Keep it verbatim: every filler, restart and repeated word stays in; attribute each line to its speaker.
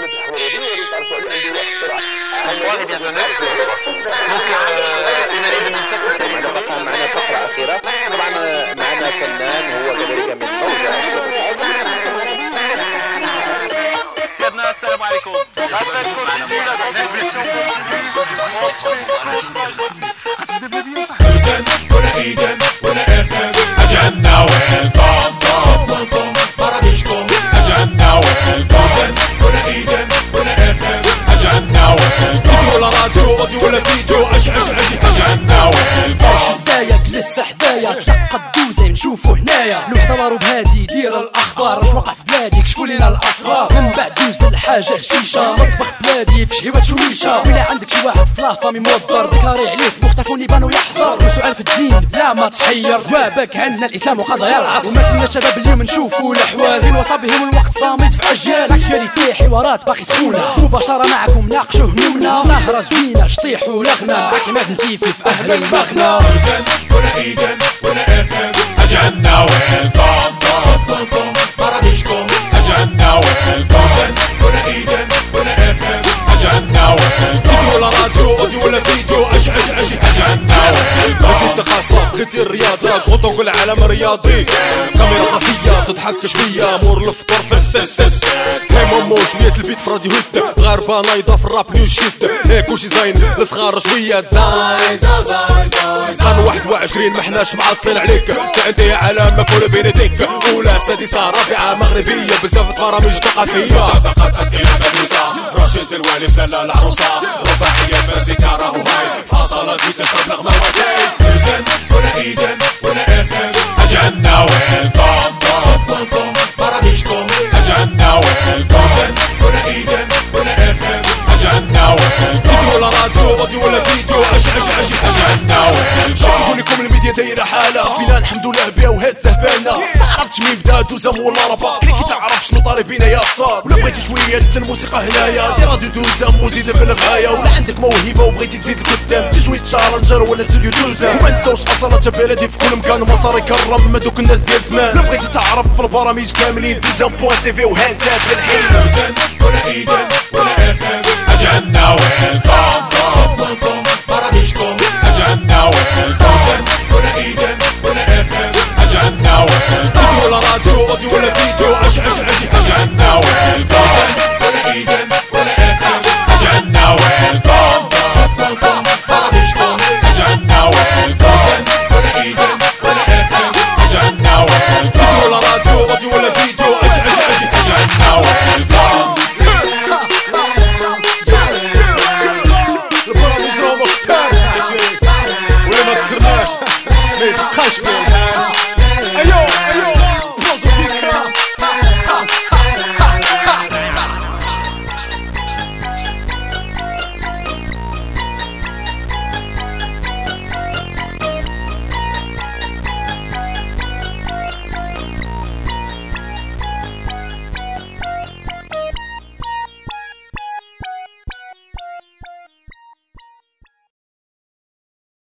Speaker 1: معنا فقرة أخيرة طبعا معنا فنان هو كذلك من موجة
Speaker 2: سيدنا السلام عليكم.
Speaker 3: ولا ايدن ولا اثنين اجعلنا ويلكم برامجكم اجعلنا ويلكم ولا ايدن ولا اثنين اجعلنا ويلكم ولا راديو راديو ولا فيديو اش اش اش اجعلنا ويلكم
Speaker 4: شدايك لسه حدايا تلقى الدوزة نشوفو هنايا لوحدة ضارب هادي دير الاخبار اش وقع في بلادي كشفوا لينا الاسرار من بعد دوز للحاجة الشيشة مطبخ بلادي في شهيوة شويشة ولا عندك شي واحد في لافامي مودر ديكاري عليك مختفون يبانو يحضر وسؤال في الدين بلا ما تحير جوابك عندنا الاسلام وقضايا العصر وما سنا الشباب اليوم نشوفوا الاحوال فين وصابهم الوقت صامت في اجيال اكشواليتي حوارات باقي سخونة مباشرة معكم ناقشوا همومنا سهرة زوينة شطيح ولغنى معاك عماد نتيفي في اهل المغنى
Speaker 3: ولا ايدن ولا اثنين اجعلنا ويلكم برامجكم اجعلنا ويلكم ولا ايدن ولا اثنين اجعلنا ويلكم ولا راديو راديو ولا فيديو اش اش اش اجعلنا ويلكم بغيتي الثقافة بغيتي الرياضة غطوا العالم الرياضي كاميرا خفية تضحك شوية مور الفطور في السس هاي مومو شوية البيت في راديو هيت غاربة نايضة في الراب نيوز شيت هيك وشي زاين الصغار شوية زاين زاين قرن واحد وعشرين محناش معطلين عليك عندي علامة كل بين يديك أولى سادسة رابعة مغربية بزاف برامج ثقافية مسابقات أسئلة مدروسة راشد الوالي فلالا العروسة رباعية مزيكا راهو هاي فاصلة في تشرب نغمة ودايس إيدن ولا إيدن ولا اثنين أجعلنا ويلكم برامجكم أجعلنا ويلكم ولا إيدن ولا اثنين أجعلنا ويلكم ولا راديو راديو ولا فيديو اش اش اش اجعلنا ويلكم شوفوا لكم الميديا دايرة حالة فينا الحمد لله بها وهاد الذهبانة ما عرفتش مين بدا دوزة ولا رباط كي تعرف شنو طالبين يا صار ولا بغيتي شوية الموسيقى هنايا دير راديو دوزة مزيدة في الغاية ولا عندك موهبة وبغيتي تزيد لقدام تجويد تشالنجر ولا استوديو دوزة وما نساوش اصالة بلدي في كل مكان مسار يكرم ما دوك الناس ديال زمان ولا بغيتي تعرف في البرامج كاملين دوزة بوان تي في وهانتات في الحين ولا ايدن ولا اثنين اجعلنا ويلكم برامجكم اجعلنا ويلكم ولا ايدن ولا اثنين اجعلنا ويلكم ولا راديو راديو ولا فيديو اش اش اش اجعلنا ويلكم ولا ايدن ولا اثنين اجعلنا ويلكم برامجكم اجعلنا ويلكم ولا ايدن ولا اثنين اجعلنا ويلكم ولا راديو راديو ولا فيديو اش اش اش اجعلنا ويلكم
Speaker 5: ولا ما تذكرناش ما يبقاش فيه